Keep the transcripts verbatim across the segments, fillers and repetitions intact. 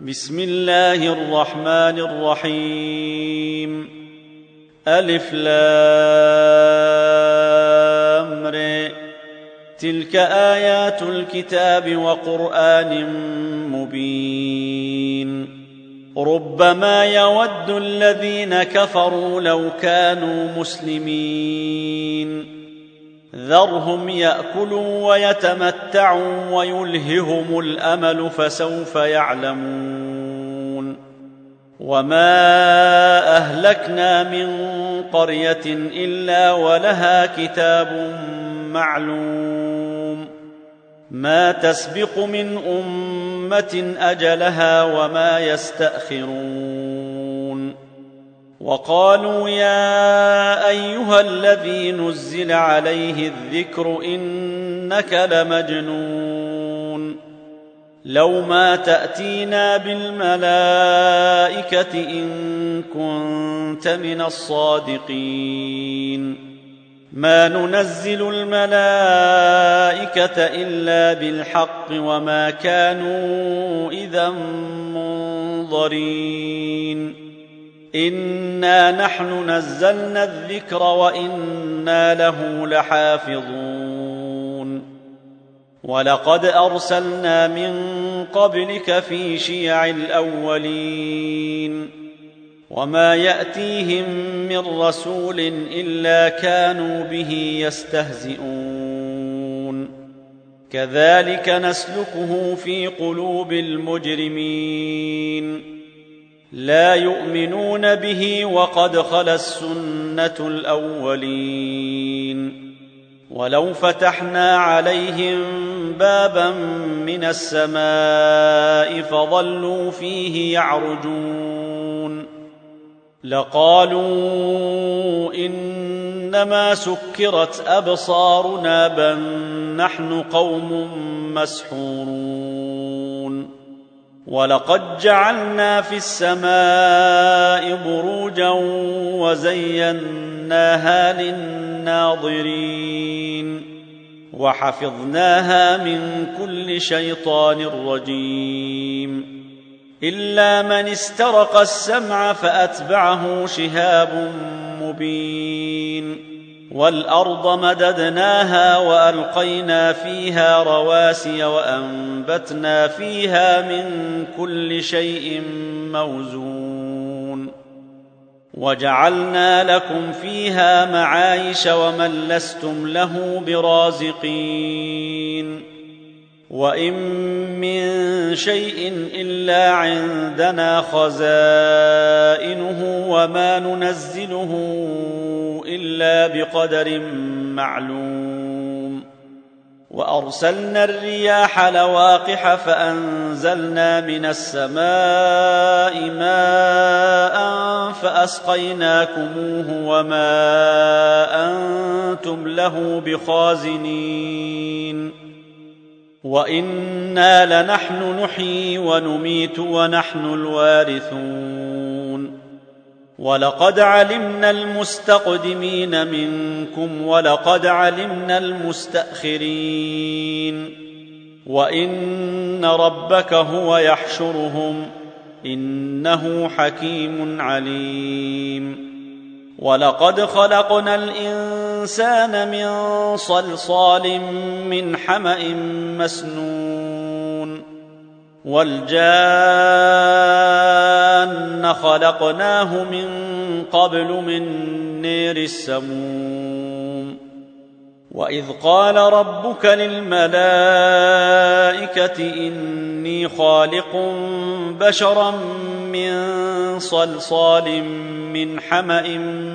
بسم الله الرحمن الرحيم. ألف لام ر. تلك آيات الكتاب وقرآن مبين. ربما يود الذين كفروا لو كانوا مسلمين. ذرهم يأكلوا ويتمتعوا ويلههم الأمل فسوف يعلمون. وما أهلكنا من قرية إلا ولها كتاب معلوم ما تسبق من أمة أجلها وما يستأخرون. وقالوا يا أيها الذي نزل عليه الذكر إنك لمجنون لو ما تأتينا بالملائكة إن كنت من الصادقين. ما ننزل الملائكة إلا بالحق وما كانوا إذا منظرين. إنا نحن نزلنا الذكر وإنا له لحافظون. ولقد أرسلنا من قبلك في شيع الأولين وما يأتيهم من رسول إلا كانوا به يستهزئون. كذلك نسلكه في قلوب المجرمين. لا يؤمنون به وقد خلت سنة الأولين. ولو فتحنا عليهم بابا من السماء فظلوا فيه يعرجون لقالوا إنما سكرت أبصارنا بل نحن قوم مسحورون. ولقد جعلنا في السماء بروجا وزيناها للناظرين وحفظناها من كل شيطان رجيم إلا من استرق السمع فأتبعه شهاب مبين. والأرض مددناها وألقينا فيها رواسي وأنبتنا فيها من كل شيء موزون. وجعلنا لكم فيها معايش ومن لستم له برازقين. وإن من شيء إلا عندنا خزائنه وما ننزله إلا بقدر معلوم. وأرسلنا الرياح لواقح فأنزلنا من السماء ماء فأسقيناكموه وما أنتم له بخازنين. وإنا لنحن نحيي ونميت ونحن الوارثون. ولقد علمنا المستقدمين منكم ولقد علمنا المستأخرين. وإن ربك هو يحشرهم إنه حكيم عليم. ولقد خلقنا الإنسان من صلصال من حمأ مسنون. والجان خلقناه من قبل من نير السموم. وإذ قال ربك للملائكة إني خالق بشرا من صلصال من حمأ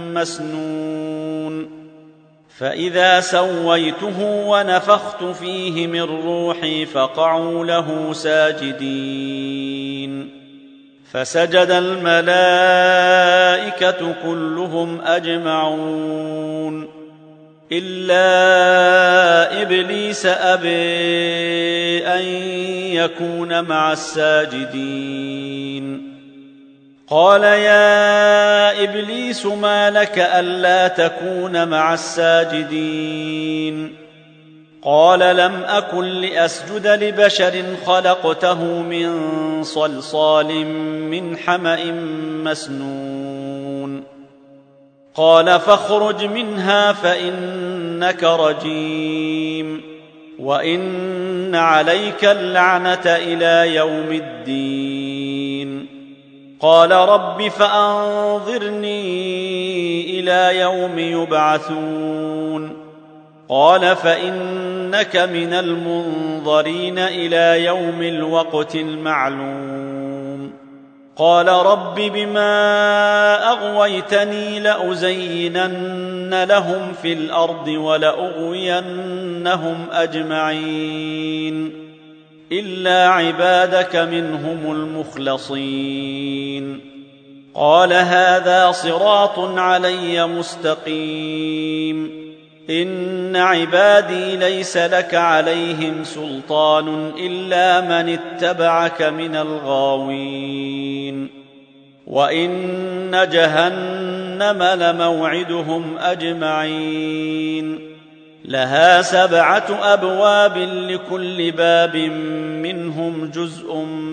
مسنون. فإذا سويته ونفخت فيه من روحي فقعوا له ساجدين. فسجد الملائكة كلهم أجمعون إلا إبليس أبى أن يكون مع الساجدين. قال يا إبليس ما لك ألا تكون مع الساجدين؟ قال لم أكن لأسجد لبشر خلقته من صلصال من حمأ مسنون قال فاخرج منها فإنك رجيم وإن عليك اللعنة إلى يوم الدين قال رب فأنظرني إلى يوم يبعثون قال فإنك من المنظرين إلى يوم الوقت المعلوم قال رب بما أغويتني لأزينن لهم في الأرض ولأغوينهم أجمعين إلا عبادك منهم المخلصين قال هذا صراط علي مستقيم إن عبادي ليس لك عليهم سلطان إلا من اتبعك من الغاوين وإن جهنم لموعدهم أجمعين لها سبعة أبواب لكل باب منهم جزء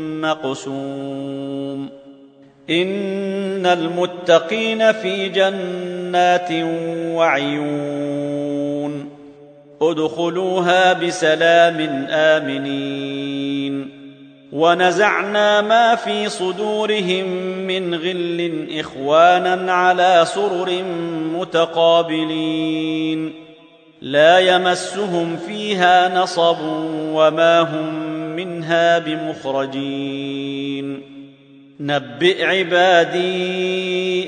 مقسوم إن المتقين في جنات وعيون ادخلوها بسلام آمنين ونزعنا ما في صدورهم من غل إخوانا على سرر متقابلين لا يمسهم فيها نصب وما هم منها بمخرجين نبئ عبادي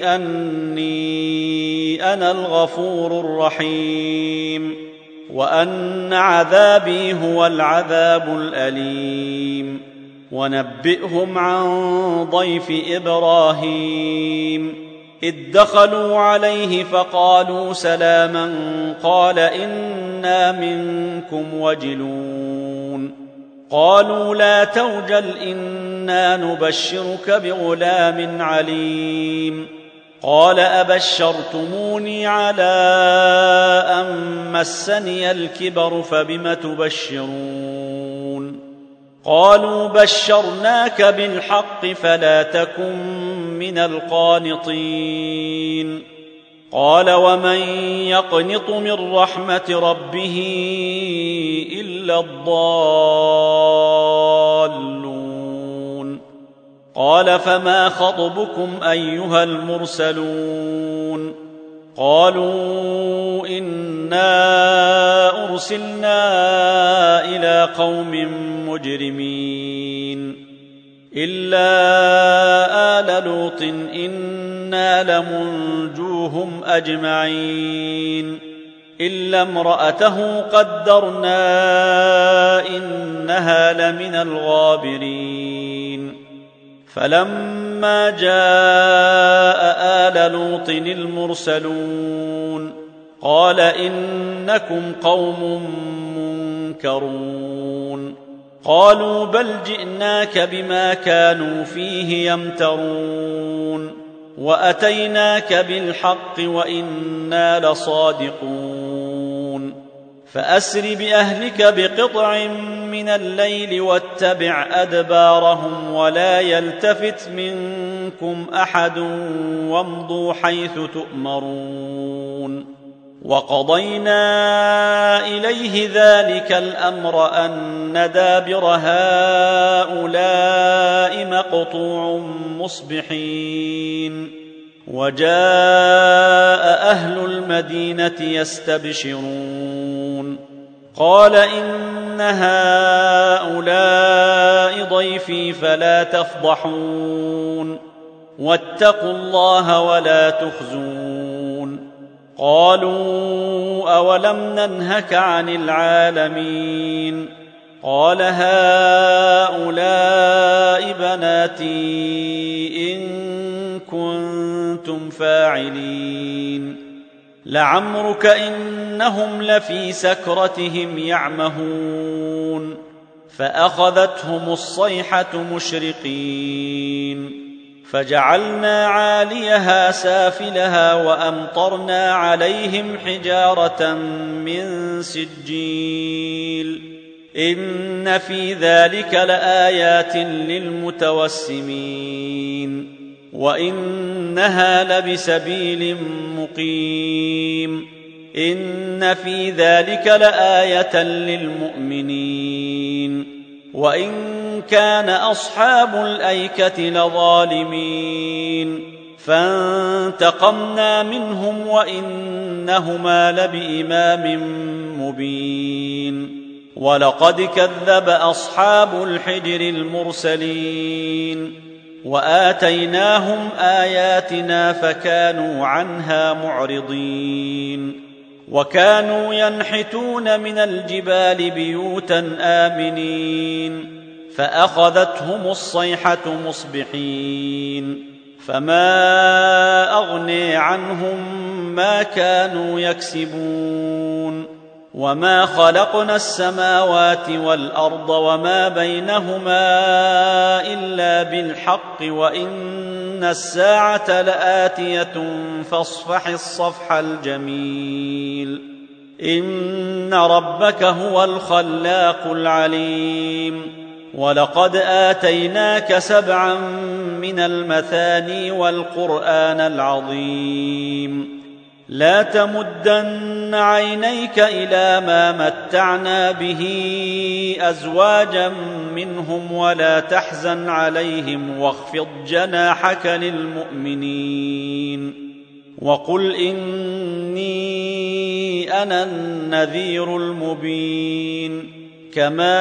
أني أنا الغفور الرحيم وأن عذابي هو العذاب الأليم ونبئهم عن ضيف إبراهيم إذ دخلوا عليه فقالوا سلاما قال إنا منكم وجلون قالوا لا توجل إنا نبشرك بغلام عليم قال أبشرتموني على أن مسني الكبر فبم تبشرون قالوا بشرناك بالحق فلا تكن من القانطين قال ومن يقنط من رحمة ربه إلا الضالون قال فما خطبكم أيها المرسلون قالوا إنا أرسلنا إلى قوم مجرمين إلا آل لوط إنا لمنجوهم أجمعين إلا امرأته قدرنا إنها لمن الغابرين فلما جاء آل لوط المرسلون قال إنكم قوم منكرون قالوا بل جئناك بما كانوا فيه يمترون وأتيناك بالحق وإنا لصادقون فأسر بأهلك بقطع من الليل واتبع أدبارهم ولا يلتفت منكم أحد وامضوا حيث تؤمرون وقضينا إليه ذلك الأمر أن دابر هؤلاء مقطوع مصبحين وجاء أهل المدينة يستبشرون قال إن هؤلاء ضيفي فلا تفضحون واتقوا الله ولا تخزون قالوا أولم ننهك عن العالمين قال هؤلاء بناتي إن كنتم فاعلين لعمرك إنهم لفي سكرتهم يعمهون فأخذتهم الصيحة مشرقين فجعلنا عاليها سافلها وأمطرنا عليهم حجارة من سجيل إن في ذلك لآيات للمتوسمين وإنها لبسبيل مقيم إن في ذلك لآية للمؤمنين وإن كان أصحاب الأيكة لظالمين فانتقمنا منهم وإنهما لبإمام مبين ولقد كذب أصحاب الحجر المرسلين وآتيناهم آياتنا فكانوا عنها معرضين وكانوا ينحتون من الجبال بيوتا آمنين فأخذتهم الصيحة مصبحين فما أغني عنهم ما كانوا يكسبون وما خلقنا السماوات والأرض وما بينهما إلا بالحق وإن الساعة لآتية فاصفح الصفح الجميل إن ربك هو الخلاق العليم ولقد آتيناك سبعا من المثاني والقرآن العظيم لا تمدن عينيك إلى ما متعنا به أزواجا منهم ولا تحزن عليهم واخفض جناحك للمؤمنين وقل إني أنا النذير المبين كما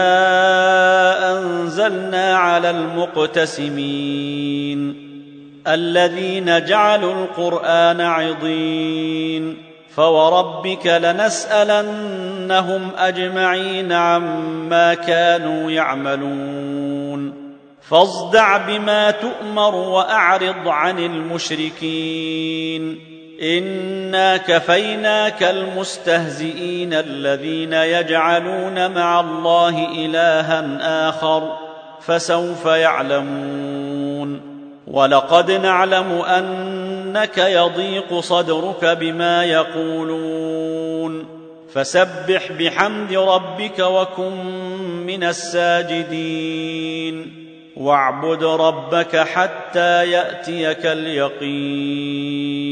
أنزلنا على المقتسمين الذين جعلوا القرآن عضين فوربك لنسألنهم أجمعين عما كانوا يعملون فاصدع بما تؤمر وأعرض عن المشركين إنا كفيناك المستهزئين الذين يجعلون مع الله إلها آخر فسوف يعلمون ولقد نعلم أنك يضيق صدرك بما يقولون فسبح بحمد ربك وكن من الساجدين واعبد ربك حتى يأتيك اليقين